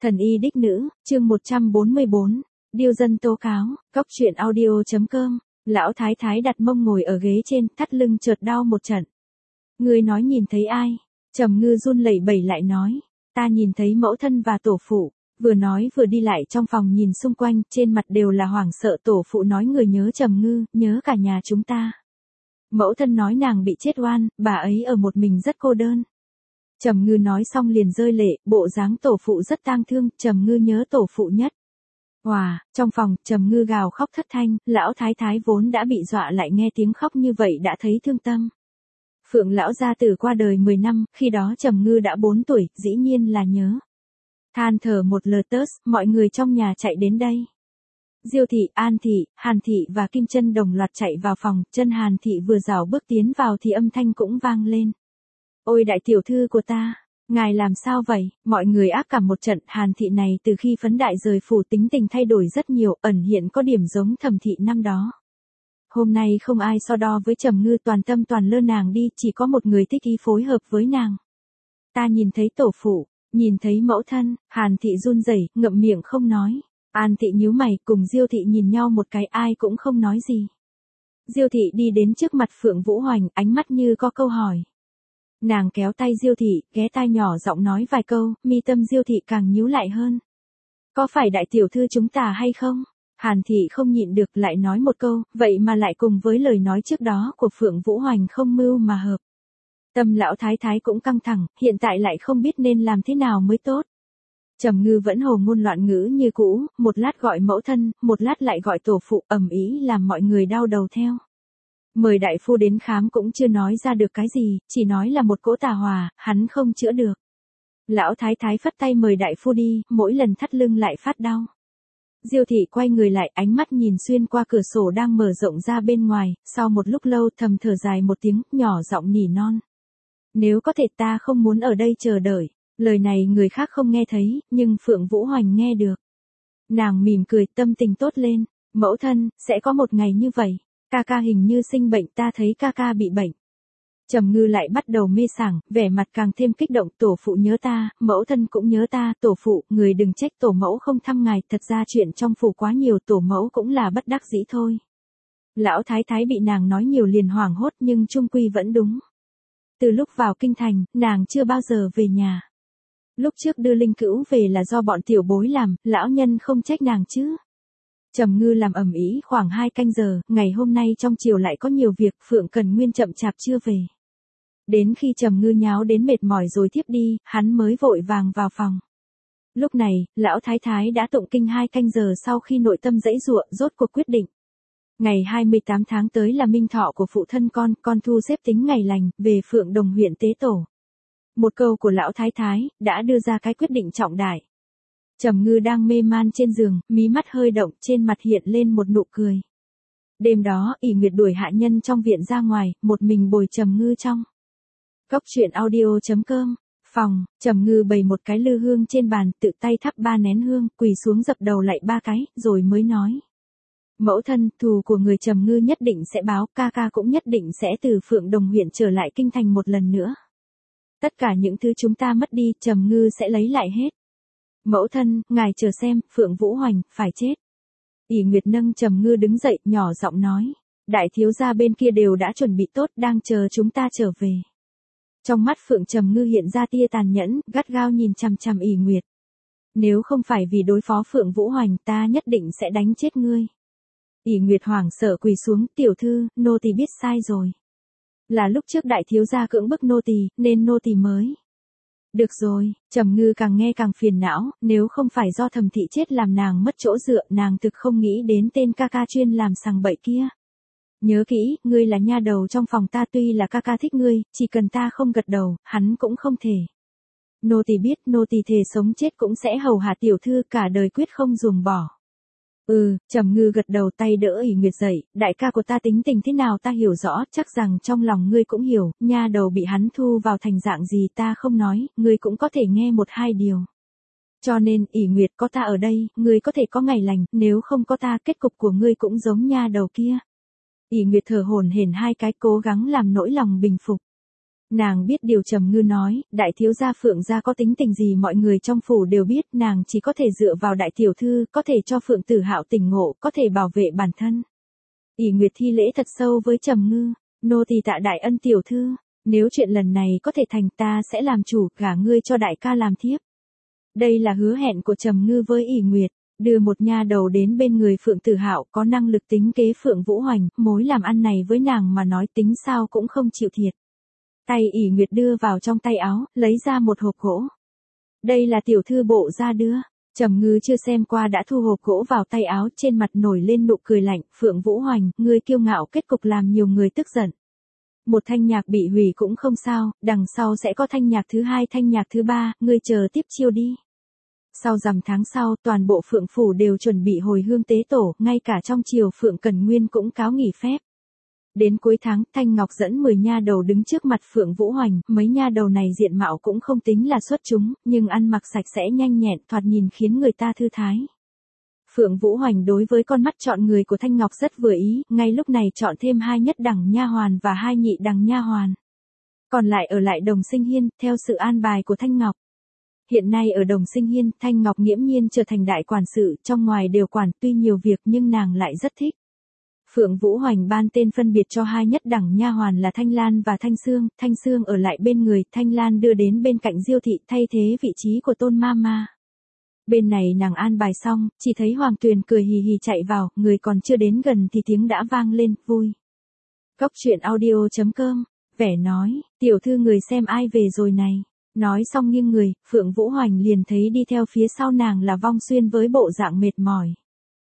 Thần y đích nữ, chương 144, điêu dân tố cáo, cóc truyện audio.com, lão thái thái đặt mông ngồi ở ghế trên, thắt lưng chợt đau một trận. Ngươi nói nhìn thấy ai? Trầm Ngư run lẩy bẩy lại nói, ta nhìn thấy mẫu thân và tổ phụ. Vừa nói vừa đi lại trong phòng nhìn xung quanh, trên mặt đều là hoảng sợ. Tổ phụ nói người nhớ Trầm Ngư, nhớ cả nhà chúng ta. Mẫu thân nói nàng bị chết oan, bà ấy ở một mình rất cô đơn. Trầm Ngư nói xong liền rơi lệ, bộ dáng tổ phụ rất tang thương, Trầm Ngư nhớ tổ phụ nhất. Hòa, trong phòng, Trầm Ngư gào khóc thất thanh, lão thái thái vốn đã bị dọa lại nghe tiếng khóc như vậy đã thấy thương tâm. Phượng lão gia tử qua đời 10 năm, khi đó Trầm Ngư đã 4 tuổi, dĩ nhiên là nhớ. Than thở một lờ tớt, mọi người trong nhà chạy đến đây. Diêu thị, An thị, Hàn thị và Kim Chân đồng loạt chạy vào phòng, chân Hàn thị vừa rảo bước tiến vào thì âm thanh cũng vang lên. Ôi đại tiểu thư của ta, ngài làm sao vậy? Mọi người ác cảm một trận. Hàn thị này từ khi phấn đại rời phủ tính tình thay đổi rất nhiều, ẩn hiện có điểm giống Thẩm thị năm đó. Hôm nay không ai so đo với Trầm Ngư, toàn tâm toàn lơ nàng đi, chỉ có một người thích ý phối hợp với nàng. Ta nhìn thấy tổ phụ, nhìn thấy mẫu thân. Hàn thị run rẩy, ngậm miệng không nói. An thị nhíu mày, cùng Diêu thị nhìn nhau một cái, ai cũng không nói gì. Diêu thị đi đến trước mặt Phượng Vũ Hoành, ánh mắt như có câu hỏi. Nàng kéo tay Diêu thị, ghé tai nhỏ giọng nói vài câu, mi tâm Diêu thị càng nhíu lại hơn. Có phải đại tiểu thư chúng ta hay không? Hàn thị không nhịn được lại nói một câu, vậy mà lại cùng với lời nói trước đó của Phượng Vũ Hoành không mưu mà hợp. Tâm lão thái thái cũng căng thẳng, hiện tại lại không biết nên làm thế nào mới tốt. Trầm Ngư vẫn hồ ngôn loạn ngữ như cũ, một lát gọi mẫu thân, một lát lại gọi tổ phụ, ầm ĩ làm mọi người đau đầu theo. Mời đại phu đến khám cũng chưa nói ra được cái gì, chỉ nói là một cỗ tà hỏa, hắn không chữa được. Lão thái thái phất tay mời đại phu đi, mỗi lần thắt lưng lại phát đau. Diêu thị quay người lại, ánh mắt nhìn xuyên qua cửa sổ đang mở rộng ra bên ngoài, sau một lúc lâu thầm thở dài một tiếng, nhỏ giọng nỉ non. Nếu có thể ta không muốn ở đây chờ đợi. Lời này người khác không nghe thấy, nhưng Phượng Vũ Hoành nghe được. Nàng mỉm cười, tâm tình tốt lên. Mẫu thân, sẽ có một ngày như vậy. Ca ca hình như sinh bệnh, ta thấy ca ca bị bệnh. Trầm Ngư lại bắt đầu mê sảng, vẻ mặt càng thêm kích động. Tổ phụ nhớ ta, mẫu thân cũng nhớ ta. Tổ phụ, người đừng trách tổ mẫu không thăm ngài, thật ra chuyện trong phủ quá nhiều, tổ mẫu cũng là bất đắc dĩ thôi. Lão thái thái bị nàng nói nhiều liền hoảng hốt, nhưng chung quy vẫn đúng. Từ lúc vào kinh thành, nàng chưa bao giờ về nhà. Lúc trước đưa Linh Cữu về là do bọn tiểu bối làm, lão nhân không trách nàng chứ. Trầm Ngư làm ầm ĩ khoảng 2 canh giờ, ngày hôm nay trong chiều lại có nhiều việc, Phượng Cần Nguyên chậm chạp chưa về. Đến khi Trầm Ngư nháo đến mệt mỏi rồi thiếp đi, hắn mới vội vàng vào phòng. Lúc này, lão thái thái đã tụng kinh 2 canh giờ sau khi nội tâm giãy giụa, rốt cuộc quyết định. Ngày 28 tháng tới là minh thọ của phụ thân con thu xếp tính ngày lành, về Phượng Đồng huyện tế tổ. Một câu của lão thái thái, đã đưa ra cái quyết định trọng đại. Trầm Ngư đang mê man trên giường, mí mắt hơi động, trên mặt hiện lên một nụ cười. Đêm đó, ỷ Nguyệt đuổi hạ nhân trong viện ra ngoài, một mình bồi Trầm Ngư trong. Cóc truyện audio.com, phòng, Trầm Ngư bày một cái lư hương trên bàn, tự tay thắp 3 nén hương, quỳ xuống dập đầu lạy 3 cái, rồi mới nói. Mẫu thân, thù của người Trầm Ngư nhất định sẽ báo, ca ca cũng nhất định sẽ từ Phượng Đồng huyện trở lại kinh thành một lần nữa. Tất cả những thứ chúng ta mất đi, Trầm Ngư sẽ lấy lại hết. Mẫu thân, ngài chờ xem, Phượng Vũ Hoành, phải chết. ỷ Nguyệt nâng Trầm Ngư đứng dậy, nhỏ giọng nói. Đại thiếu gia bên kia đều đã chuẩn bị tốt, đang chờ chúng ta trở về. Trong mắt Phượng Trầm Ngư hiện ra tia tàn nhẫn, gắt gao nhìn chằm chằm ỷ Nguyệt. Nếu không phải vì đối phó Phượng Vũ Hoành, ta nhất định sẽ đánh chết ngươi. ỷ Nguyệt hoảng sợ quỳ xuống, tiểu thư, nô tỳ biết sai rồi. Là lúc trước đại thiếu gia cưỡng bức nô tỳ, nên nô tỳ mới. Được rồi, Trầm Ngư càng nghe càng phiền não, nếu không phải do Thẩm thị chết làm nàng mất chỗ dựa, nàng thực không nghĩ đến tên ca ca chuyên làm sằng bậy kia. Nhớ kỹ, ngươi là nha đầu trong phòng ta, tuy là ca ca thích ngươi, chỉ cần ta không gật đầu, hắn cũng không thể. Nô tỳ biết, nô tỳ thề sống chết cũng sẽ hầu hạ tiểu thư, cả đời quyết không ruồng bỏ. Trầm Ngư gật đầu, tay đỡ ỷ Nguyệt dậy, đại ca của ta tính tình thế nào ta hiểu rõ, chắc rằng trong lòng ngươi cũng hiểu, nha đầu bị hắn thu vào thành dạng gì ta không nói, ngươi cũng có thể nghe 1-2 điều. Cho nên, ỷ Nguyệt, có ta ở đây, ngươi có thể có ngày lành, nếu không có ta, kết cục của ngươi cũng giống nha đầu kia. ỷ Nguyệt thở hổn hển 2 cái, cố gắng làm nỗi lòng bình phục. Nàng biết điều Trầm Ngư nói, đại thiếu gia Phượng gia có tính tình gì mọi người trong phủ đều biết, nàng chỉ có thể dựa vào đại tiểu thư, có thể cho Phượng Tử Hạo tỉnh ngộ, có thể bảo vệ bản thân. ỉ Nguyệt thi lễ thật sâu với Trầm Ngư, nô tỳ tạ đại ân tiểu thư, nếu chuyện lần này có thể thành ta sẽ làm chủ, gả ngươi cho đại ca làm thiếp. Đây là hứa hẹn của Trầm Ngư với ỉ Nguyệt, đưa một nha đầu đến bên người Phượng Tử Hạo có năng lực tính kế Phượng Vũ Hoành, mối làm ăn này với nàng mà nói tính sao cũng không chịu thiệt. Tay ỉ Nguyệt đưa vào trong tay áo, lấy ra một hộp gỗ. Đây là tiểu thư bộ ra đưa. Trầm Ngư chưa xem qua đã thu hộp gỗ vào tay áo, trên mặt nổi lên nụ cười lạnh, Phượng Vũ Hoành, ngươi kiêu ngạo kết cục làm nhiều người tức giận. Một thanh nhạc bị hủy cũng không sao, đằng sau sẽ có thanh nhạc thứ hai, thanh nhạc thứ ba, ngươi chờ tiếp chiêu đi. Sau rằm tháng sau, toàn bộ Phượng phủ đều chuẩn bị hồi hương tế tổ, ngay cả trong triều Phượng Cần Nguyên cũng cáo nghỉ phép. Đến cuối tháng, Thanh Ngọc dẫn 10 nha đầu đứng trước mặt Phượng Vũ Hoành, mấy nha đầu này diện mạo cũng không tính là xuất chúng, nhưng ăn mặc sạch sẽ nhanh nhẹn, thoạt nhìn khiến người ta thư thái. Phượng Vũ Hoành đối với con mắt chọn người của Thanh Ngọc rất vừa ý, ngay lúc này chọn thêm 2 nhất đẳng nha hoàn và 2 nhị đẳng nha hoàn. Còn lại ở lại Đồng Sinh Hiên, theo sự an bài của Thanh Ngọc. Hiện nay ở Đồng Sinh Hiên, Thanh Ngọc nghiễm nhiên trở thành đại quản sự, trong ngoài đều quản, tuy nhiều việc nhưng nàng lại rất thích. Phượng Vũ Hoành ban tên phân biệt cho 2 nhất đẳng nha hoàn là Thanh Lan và Thanh Sương ở lại bên người, Thanh Lan đưa đến bên cạnh Diêu thị thay thế vị trí của Tôn Mama. Bên này nàng an bài xong, chỉ thấy Hoàng Tuyền cười hì hì chạy vào, người còn chưa đến gần thì tiếng đã vang lên, vui. Cốc truyện audio.com, vẻ nói, tiểu thư người xem ai về rồi này. Nói xong nghiêng người, Phượng Vũ Hoành liền thấy đi theo phía sau nàng là Vong Xuyên với bộ dạng mệt mỏi.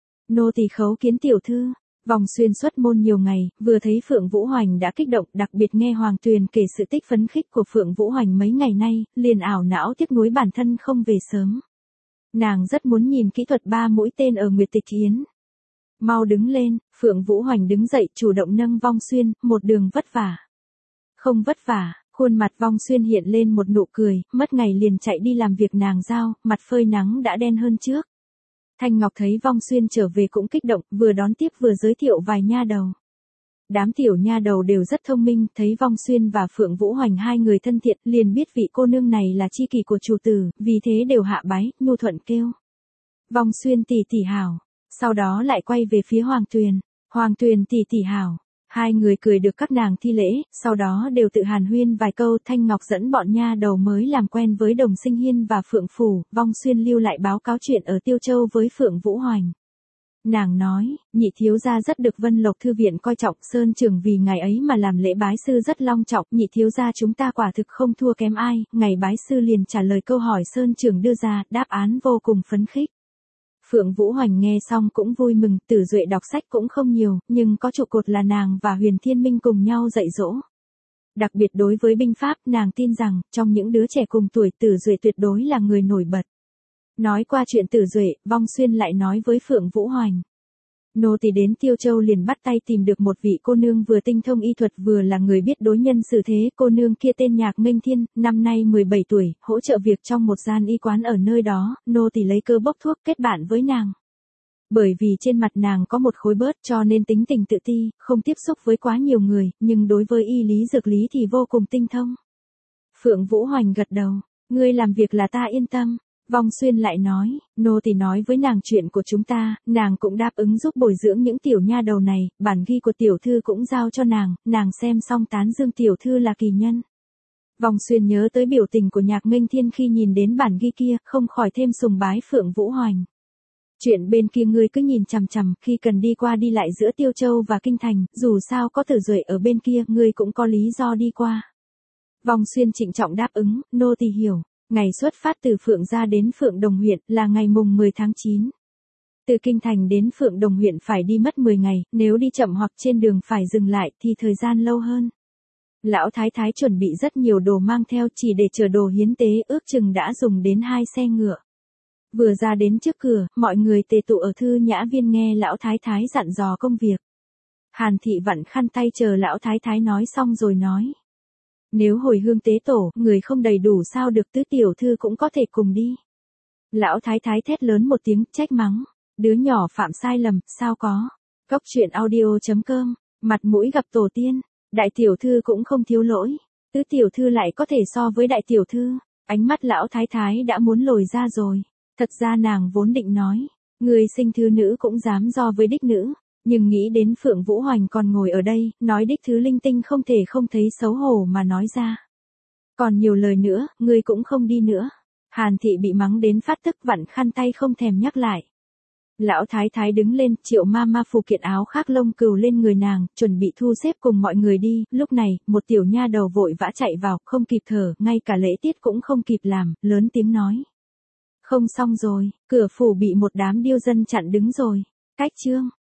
Nô tỳ khấu kiến tiểu thư. Vong Xuyên xuất môn nhiều ngày, vừa thấy Phượng Vũ Hoành đã kích động, đặc biệt nghe Hoàng Tuyền kể sự tích phấn khích của Phượng Vũ Hoành mấy ngày nay, liền ảo não tiếc nuối bản thân không về sớm. Nàng rất muốn nhìn kỹ thuật 3 mũi tên ở Nguyệt Tịch Yến. Mau đứng lên, Phượng Vũ Hoành đứng dậy chủ động nâng Vong Xuyên, một đường vất vả. Không vất vả, khuôn mặt Vong Xuyên hiện lên một nụ cười, mất ngày liền chạy đi làm việc nàng giao, mặt phơi nắng đã đen hơn trước. Thanh Ngọc thấy Vong Xuyên trở về cũng kích động, vừa đón tiếp vừa giới thiệu vài nha đầu. Đám tiểu nha đầu đều rất thông minh, thấy Vong Xuyên và Phượng Vũ Hoành hai người thân thiện, liền biết vị cô nương này là chi kỷ của chủ tử, vì thế đều hạ bái, nhu thuận kêu. Vong Xuyên tỷ tỷ hảo, sau đó lại quay về phía Hoàng Tuyền tỷ tỷ hảo. Hai người cười được các nàng thi lễ, sau đó đều tự hàn huyên vài câu. Thanh Ngọc dẫn bọn nha đầu mới làm quen với Đồng Sinh Hiên và Phượng Phủ, Vong Xuyên lưu lại báo cáo chuyện ở Tiêu Châu với Phượng Vũ Hoành. Nàng nói, nhị thiếu gia rất được Vân Lộc Thư viện coi trọng, Sơn Trường vì ngày ấy mà làm lễ bái sư rất long trọng, nhị thiếu gia chúng ta quả thực không thua kém ai, ngày bái sư liền trả lời câu hỏi Sơn Trường đưa ra, đáp án vô cùng phấn khích. Phượng Vũ Hoành nghe xong cũng vui mừng, Tử Duệ đọc sách cũng không nhiều, nhưng có trụ cột là nàng và Huyền Thiên Minh cùng nhau dạy dỗ. Đặc biệt đối với binh pháp, nàng tin rằng, trong những đứa trẻ cùng tuổi Tử Duệ tuyệt đối là người nổi bật. Nói qua chuyện Tử Duệ, Vong Xuyên lại nói với Phượng Vũ Hoành. Nô tỳ đến Tiêu Châu liền bắt tay tìm được một vị cô nương vừa tinh thông y thuật vừa là người biết đối nhân xử thế, cô nương kia tên Nhạc Nghênh Thiên, năm nay 17 tuổi, hỗ trợ việc trong một gian y quán ở nơi đó, nô tỳ lấy cơ bốc thuốc kết bạn với nàng. Bởi vì trên mặt nàng có một khối bớt cho nên tính tình tự ti, không tiếp xúc với quá nhiều người, nhưng đối với y lý dược lý thì vô cùng tinh thông. Phượng Vũ Hoành gật đầu, ngươi làm việc là ta yên tâm. Vong Xuyên lại nói, nô tỳ nói với nàng chuyện của chúng ta, nàng cũng đáp ứng giúp bồi dưỡng những tiểu nha đầu này, bản ghi của tiểu thư cũng giao cho nàng xem xong tán dương tiểu thư là kỳ nhân. Vong Xuyên nhớ tới biểu tình của Nhạc Nghênh Thiên khi nhìn đến bản ghi kia, không khỏi thêm sùng bái Phượng Vũ Hoành. Chuyện bên kia ngươi cứ nhìn chằm chằm, khi cần đi qua đi lại giữa Tiêu Châu và Kinh Thành, dù sao có Tử Duệ ở bên kia, ngươi cũng có lý do đi qua. Vong Xuyên trịnh trọng đáp ứng, nô tỳ hiểu. Ngày xuất phát từ Phượng gia đến Phượng Đồng huyện là ngày mùng 10 tháng 9. Từ Kinh Thành đến Phượng Đồng huyện phải đi mất 10 ngày, nếu đi chậm hoặc trên đường phải dừng lại thì thời gian lâu hơn. Lão Thái Thái chuẩn bị rất nhiều đồ mang theo chỉ để chờ đồ hiến tế, ước chừng đã dùng đến 2 xe ngựa. Vừa ra đến trước cửa, mọi người tề tụ ở Thư Nhã Viên nghe Lão Thái Thái dặn dò công việc. Hàn Thị vặn khăn tay chờ Lão Thái Thái nói xong rồi nói. Nếu hồi hương tế tổ, người không đầy đủ sao được, tứ tiểu thư cũng có thể cùng đi. Lão Thái Thái thét lớn một tiếng, trách mắng. Đứa nhỏ phạm sai lầm, sao có. Cốc truyện audio.com, mặt mũi gặp tổ tiên. Đại tiểu thư cũng không thiếu lỗi. Tứ tiểu thư lại có thể so với đại tiểu thư. Ánh mắt lão thái thái đã muốn lồi ra rồi. Thật ra nàng vốn định nói, người sinh thư nữ cũng dám do với đích nữ, nhưng nghĩ đến Phượng Vũ Hoành còn ngồi ở đây, nói đích thứ linh tinh không thể không thấy xấu hổ mà nói ra. Còn nhiều lời nữa, ngươi cũng không đi nữa. Hàn thị bị mắng đến phát tức vặn khăn tay không thèm nhắc lại. Lão thái thái đứng lên, Triệu ma ma phụ kiện áo khác lông cừu lên người nàng, chuẩn bị thu xếp cùng mọi người đi. Lúc này, một tiểu nha đầu vội vã chạy vào, không kịp thở, ngay cả lễ tiết cũng không kịp làm, lớn tiếng nói. Không xong rồi, cửa phủ bị một đám điêu dân chặn đứng rồi. Cách chương